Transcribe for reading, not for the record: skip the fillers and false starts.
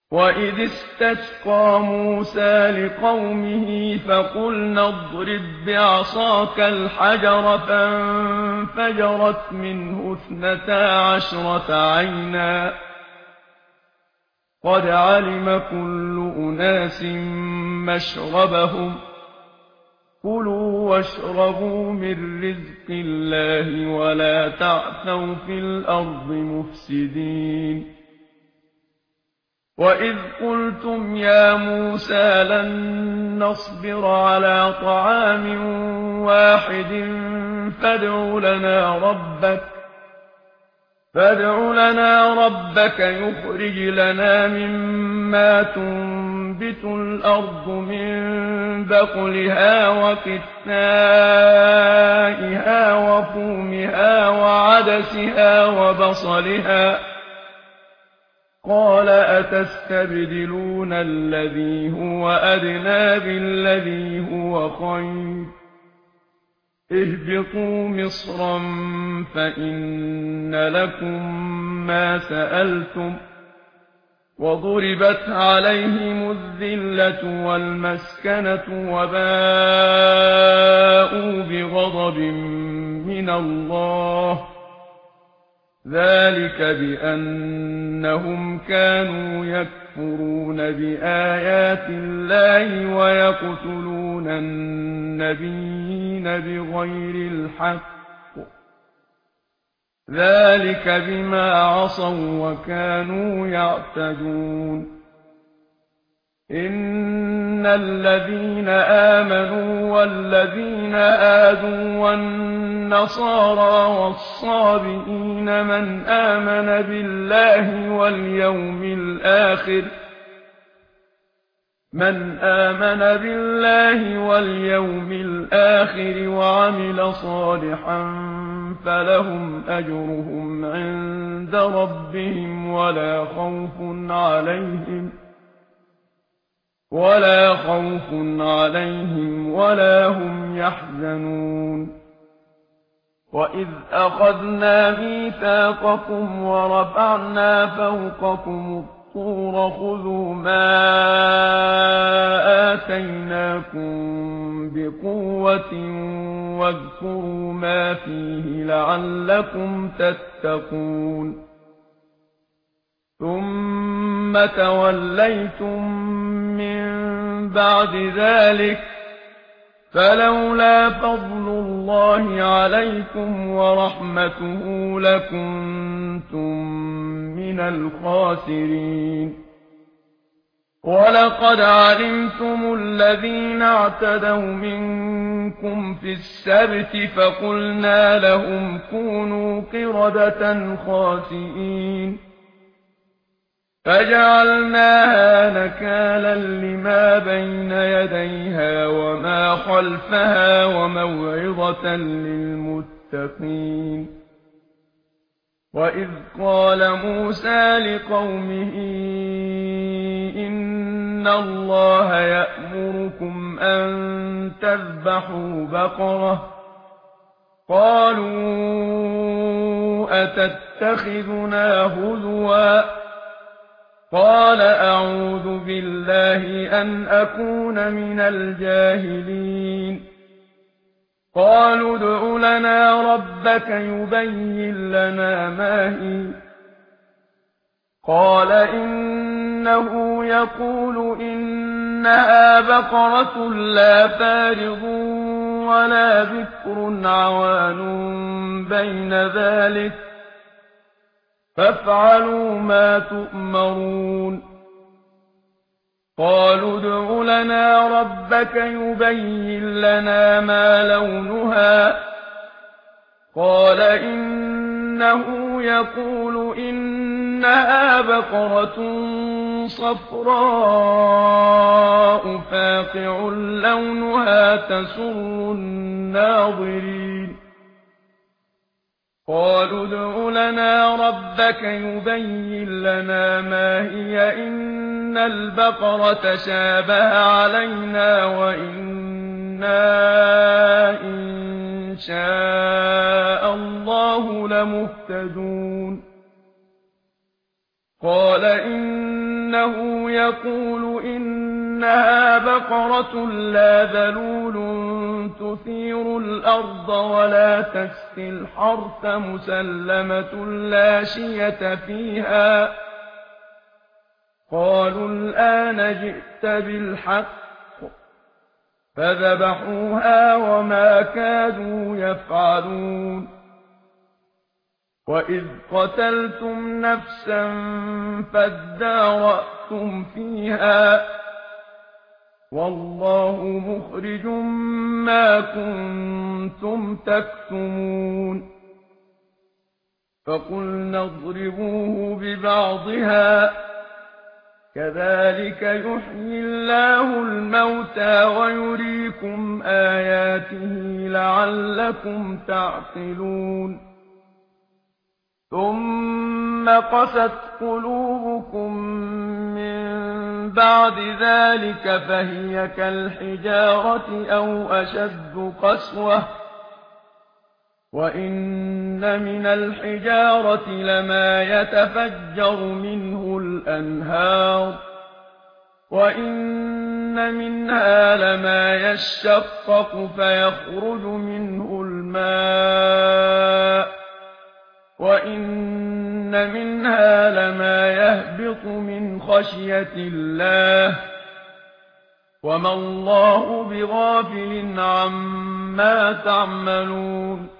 وَإِذِ اسْتَسْقَىٰ مُوسَىٰ لِقَوْمِهِ فَقُلْنَا اضْرِب بِّعَصَاكَ الْحَجَرَ ۖ فَانفَجَرَتْ مِنْهُ 12 عَيْنًا ۖ قَدْ عَلِمَ كُلُّ أُنَاسٍ مَّشْرَبَهُمْ ۖ كُلُوا وَاشْرَبُوا مِن رِّزْقِ اللَّهِ وَلَا تَعْثَوْا فِي الْأَرْضِ مُفْسِدِينَ وَإِذْ قُلْتُمْ يَا مُوسَىٰ لَن نَّصْبِرَ عَلَىٰ طَعَامٍ وَاحِدٍ فَادْعُ لَنَا رَبَّكَ يُخْرِجْ لَنَا مِمَّا تُنبِتُ الْأَرْضُ مِن بَقْلِهَا وَقِثَّائِهَا وَفُومِهَا وَعَدَسِهَا وَبَصَلِهَا ۖ قَالَ أَتَسْتَبْدِلُونَ الَّذِي هُوَ أَدْنَىٰ بِالَّذِي هُوَ خَيْرٌ ۚ اهْبِطُوا مِصْرًا فَإِنَّ لَكُم مَّا سَأَلْتُمْ ۗ وَضُرِبَتْ عَلَيْهِمُ الذِّلَّةُ وَالْمَسْكَنَةُ وَبَاءُوا بِغَضَبٍ مِّنَ اللَّهِ ۗ ذَٰلِكَ بِأَنَّهُمْ كَانُوا يَكْفُرُونَ بِآيَاتِ اللَّهِ وَيَقْتُلُونَ النَّبِيِّينَ بِغَيْرِ الْحَقِّ ۗ ذَٰلِكَ بِمَا عَصَوا وَّكَانُوا يَعْتَدُونَ إِنَّ الَّذِينَ آمَنُوا وَالَّذِينَ هَادُوا وَالنَّصَارَىٰ وَالصَّابِئِينَ مَنْ آمَنَ بِاللَّهِ وَالْيَوْمِ الْآخِرِ وَعَمِلَ صَالِحًا فَلَهُمْ أَجْرُهُمْ عِندَ رَبِّهِمْ وَلَا خَوْفٌ عَلَيْهِمْ وَلَا هُمْ يَحْزَنُونَ وَإِذْ أَخَذْنَا مِيثَاقَكُمْ وَرَفَعْنَا فَوْقَكُمُ الطُّورَ خُذُوا مَا آتَيْنَاكُم بِقُوَّةٍ وَاذْكُرُوا مَا فِيهِ لَعَلَّكُمْ تَتَّقُونَ ثُمَّ تَوَلَّيْتُم مِّن بَعْدِ ذَٰلِكَ فَلَوْلَا فَضْلُ اللَّهِ عَلَيْكُمْ وَرَحْمَتُهُ لَكُنتُم مِّنَ الْخَاسِرِينَ وَلَقَدْ عَلِمْتُمُ الَّذِينَ اعْتَدَوْا مِنكُمْ فِي السَّبْتِ فَقُلْنَا لَهُمْ كُونُوا قِرَدَةً خَاسِئِينَ فَجَعَلْنَاهَا نَكَالًا لِّمَا بَيْنَ يَدَيْهَا وَمَا خَلْفَهَا وَمَوْعِظَةً لِّلْمُتَّقِينَ وَإِذْ قَالَ مُوسَىٰ لِقَوْمِهِ إِنَّ اللَّهَ يَأْمُرُكُمْ أَن تَذْبَحُوا بَقَرَةً ۖ قَالُوا أَتَتَّخِذُنَا هُزُوًا ۖ قَالَ أَعُوذُ بِاللَّهِ أَنْ أَكُونَ مِنَ الْجَاهِلِينَ قَالُوا ادْعُ لَنَا رَبَّكَ يُبَيِّن لَّنَا مَا هِيَ قَالَ إِنَّهُ يَقُولُ إِنَّهَا بَقَرَةٌ لَّا فَارِضٌ وَلَا بِكْرٌ عَوَانٌ بَيْنَ ذَٰلِكَ فَافْعَلُوا مَا تُؤْمَرُونَ قَالُوا ادْعُ لَنَا رَبَّكَ يُبَيِّن لَّنَا مَا لَوْنُهَا قَالَ إِنَّهُ يَقُولُ إِنَّهَا بَقَرَةٌ صَفْرَاءُ فَاقِعٌ لَّوْنُهَا تَسُرُّ النَّاظِرِينَ قَالُوا ادْعُ لَنَا رَبَّكَ يُبَيِّن لَّنَا مَا هِيَ إِنَّ الْبَقَرَ تَشَابَهَ عَلَيْنَا وَإِنَّا إِن شَاءَ اللَّهُ لَمُهْتَدُونَ قَالَ إنه يقول إنها بقرة لا ذلول تثير الأرض ولا تسقي الحرث مسلمة لا شية فيها. قالوا الآن جئت بالحق، فذبحوها وما كادوا يفعلون. وإذ قتلتم نفسا فادارأتم فيها والله مخرج ما كنتم تكتمون. فقلنا اضربوه ببعضها كذلك يحيي الله الموتى ويريكم آياته لعلكم تعقلون. ثم قست قلوبكم من بعد ذلك فهي كالحجارة أو أشد قسوة، وإن من الحجارة لما يتفجر منه الأنهار، وإن منها لما يشقق فيخرج منه الماء، وإن منها لما يهبط من خشية الله، وما الله بغافل عما تعملون.